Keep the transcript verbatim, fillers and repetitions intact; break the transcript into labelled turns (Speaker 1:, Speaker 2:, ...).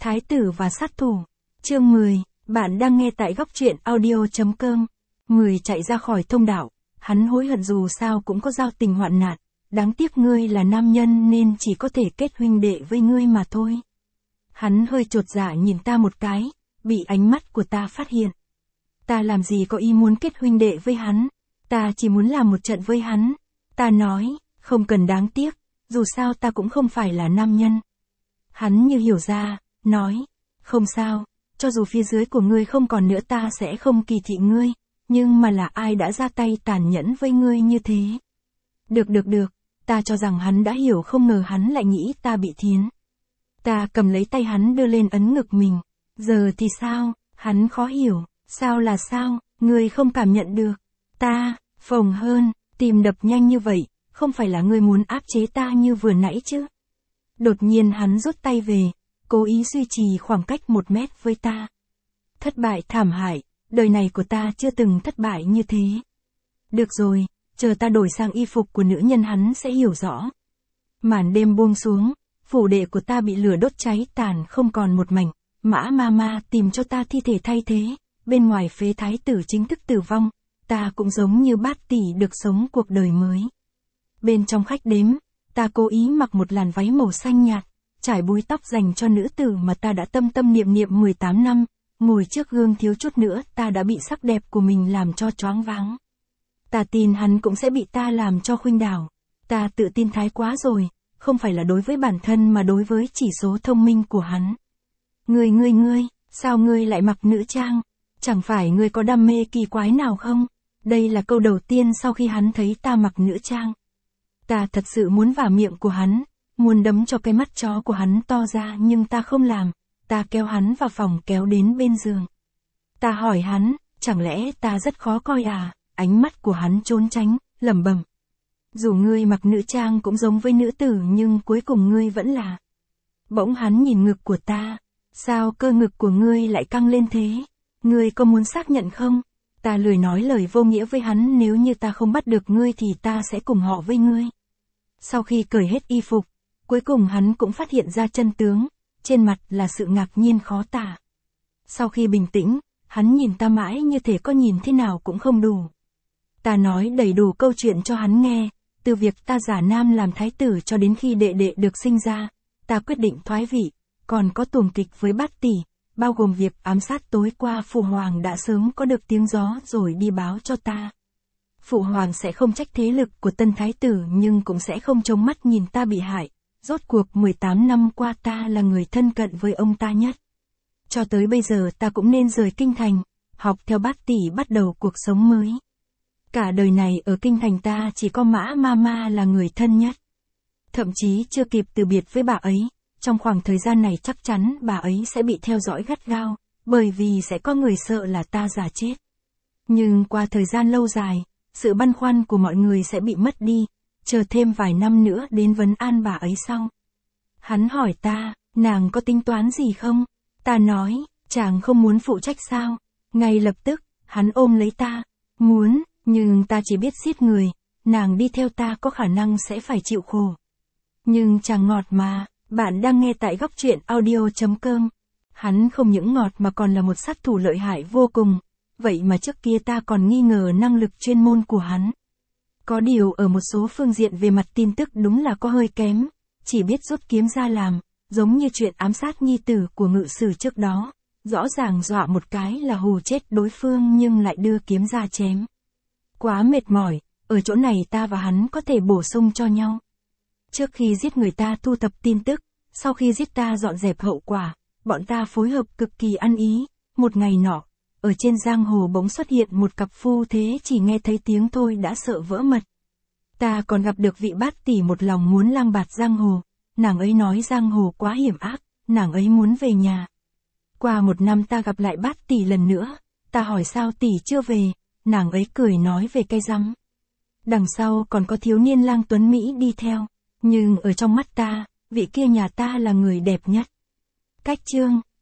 Speaker 1: Thái tử và sát thủ. Chương mười, bạn đang nghe tại góc truyện audio chấm com. Người chạy ra khỏi thông đạo, hắn hối hận dù sao cũng có giao tình hoạn nạn, đáng tiếc ngươi là nam nhân nên chỉ có thể kết huynh đệ với ngươi mà thôi. Hắn hơi chột dạ nhìn ta một cái, bị ánh mắt của ta phát hiện. Ta làm gì có ý muốn kết huynh đệ với hắn, ta chỉ muốn làm một trận với hắn. Ta nói, không cần đáng tiếc, dù sao ta cũng không phải là nam nhân. Hắn như hiểu ra, nói, không sao, cho dù phía dưới của ngươi không còn nữa ta sẽ không kỳ thị ngươi, nhưng mà là ai đã ra tay tàn nhẫn với ngươi như thế? Được được được, ta cho rằng hắn đã hiểu, không ngờ hắn lại nghĩ ta bị thiến. Ta cầm lấy tay hắn đưa lên ấn ngực mình, giờ thì sao? Hắn khó hiểu, sao là sao, ngươi không cảm nhận được? Ta, phồng hơn, tim đập nhanh như vậy, không phải là ngươi muốn áp chế ta như vừa nãy chứ? Đột nhiên hắn rút tay về, cố ý duy trì khoảng cách một mét với ta. Thất bại thảm hại, đời này của ta chưa từng thất bại như thế. Được rồi, chờ ta đổi sang y phục của nữ nhân hắn sẽ hiểu rõ. Màn đêm buông xuống, phủ đệ của ta bị lửa đốt cháy tàn không còn một mảnh. Mã ma ma tìm cho ta thi thể thay thế, bên ngoài phế thái tử chính thức tử vong, ta cũng giống như Bát Tỷ được sống cuộc đời mới. Bên trong khách đếm, ta cố ý mặc một làn váy màu xanh nhạt, trải búi tóc dành cho nữ tử mà ta đã tâm tâm niệm niệm mười tám năm, ngồi trước gương thiếu chút nữa ta đã bị sắc đẹp của mình làm cho choáng váng. Ta tin hắn cũng sẽ bị ta làm cho khuynh đảo. Ta tự tin thái quá rồi, không phải là đối với bản thân mà đối với chỉ số thông minh của hắn. Ngươi ngươi ngươi, sao ngươi lại mặc nữ trang? Chẳng phải ngươi có đam mê kỳ quái nào không? Đây là câu đầu tiên sau khi hắn thấy ta mặc nữ trang. Ta thật sự muốn vả miệng của hắn, muốn đấm cho cái mắt chó của hắn to ra nhưng ta không làm. Ta kéo hắn vào phòng kéo đến bên giường. Ta hỏi hắn, chẳng lẽ ta rất khó coi à? Ánh mắt của hắn trốn tránh, lẩm bẩm. Dù ngươi mặc nữ trang cũng giống với nữ tử nhưng cuối cùng ngươi vẫn là. Bỗng hắn nhìn ngực của ta. Sao cơ ngực của ngươi lại căng lên thế? Ngươi có muốn xác nhận không? Ta lười nói lời vô nghĩa với hắn, nếu như ta không bắt được ngươi thì ta sẽ cùng họ với ngươi. Sau khi cởi hết y phục, cuối cùng hắn cũng phát hiện ra chân tướng, trên mặt là sự ngạc nhiên khó tả. Sau khi bình tĩnh, hắn nhìn ta mãi như thể có nhìn thế nào cũng không đủ. Ta nói đầy đủ câu chuyện cho hắn nghe, từ việc ta giả nam làm thái tử cho đến khi đệ đệ được sinh ra, ta quyết định thoái vị. Còn có tuồng kịch với Bát Tỷ, bao gồm việc ám sát tối qua Phụ Hoàng đã sớm có được tiếng gió rồi đi báo cho ta. Phụ Hoàng sẽ không trách thế lực của tân thái tử nhưng cũng sẽ không chống mắt nhìn ta bị hại. Rốt cuộc mười tám năm qua ta là người thân cận với ông ta nhất. Cho tới bây giờ ta cũng nên rời kinh thành, học theo Bát Tỷ bắt đầu cuộc sống mới. Cả đời này ở kinh thành ta chỉ có Mã ma ma là người thân nhất. Thậm chí chưa kịp từ biệt với bà ấy. Trong khoảng thời gian này chắc chắn bà ấy sẽ bị theo dõi gắt gao, bởi vì sẽ có người sợ là ta giả chết. Nhưng qua thời gian lâu dài, sự băn khoăn của mọi người sẽ bị mất đi, chờ thêm vài năm nữa đến vấn an bà ấy sau. Hắn hỏi ta, nàng có tính toán gì không? Ta nói, chàng không muốn phụ trách sao? Ngay lập tức, hắn ôm lấy ta, muốn, nhưng ta chỉ biết giết người, nàng đi theo ta có khả năng sẽ phải chịu khổ. Nhưng chàng ngọt mà. Bạn đang nghe tại góc truyện audio chấm com. Hắn không những ngọt mà còn là một sát thủ lợi hại vô cùng. Vậy mà trước kia ta còn nghi ngờ năng lực chuyên môn của hắn. Có điều ở một số phương diện về mặt tin tức đúng là có hơi kém. Chỉ biết rút kiếm ra làm, giống như chuyện ám sát nhi tử của ngự sử trước đó. Rõ ràng dọa một cái là hù chết đối phương nhưng lại đưa kiếm ra chém. Quá mệt mỏi, ở chỗ này ta và hắn có thể bổ sung cho nhau. Trước khi giết người ta thu thập tin tức, sau khi giết ta dọn dẹp hậu quả, bọn ta phối hợp cực kỳ ăn ý. Một ngày nọ, ở trên giang hồ bỗng xuất hiện một cặp phu thế chỉ nghe thấy tiếng thôi đã sợ vỡ mật. Ta còn gặp được vị Bát Tỷ một lòng muốn lang bạt giang hồ, nàng ấy nói giang hồ quá hiểm ác, nàng ấy muốn về nhà. Qua một năm ta gặp lại Bát Tỷ lần nữa, ta hỏi sao tỷ chưa về, nàng ấy cười nói về cây rắm. Đằng sau còn có thiếu niên lang tuấn Mỹ đi theo. Nhưng ở trong mắt ta, vị kia nhà ta là người đẹp nhất. Cách chương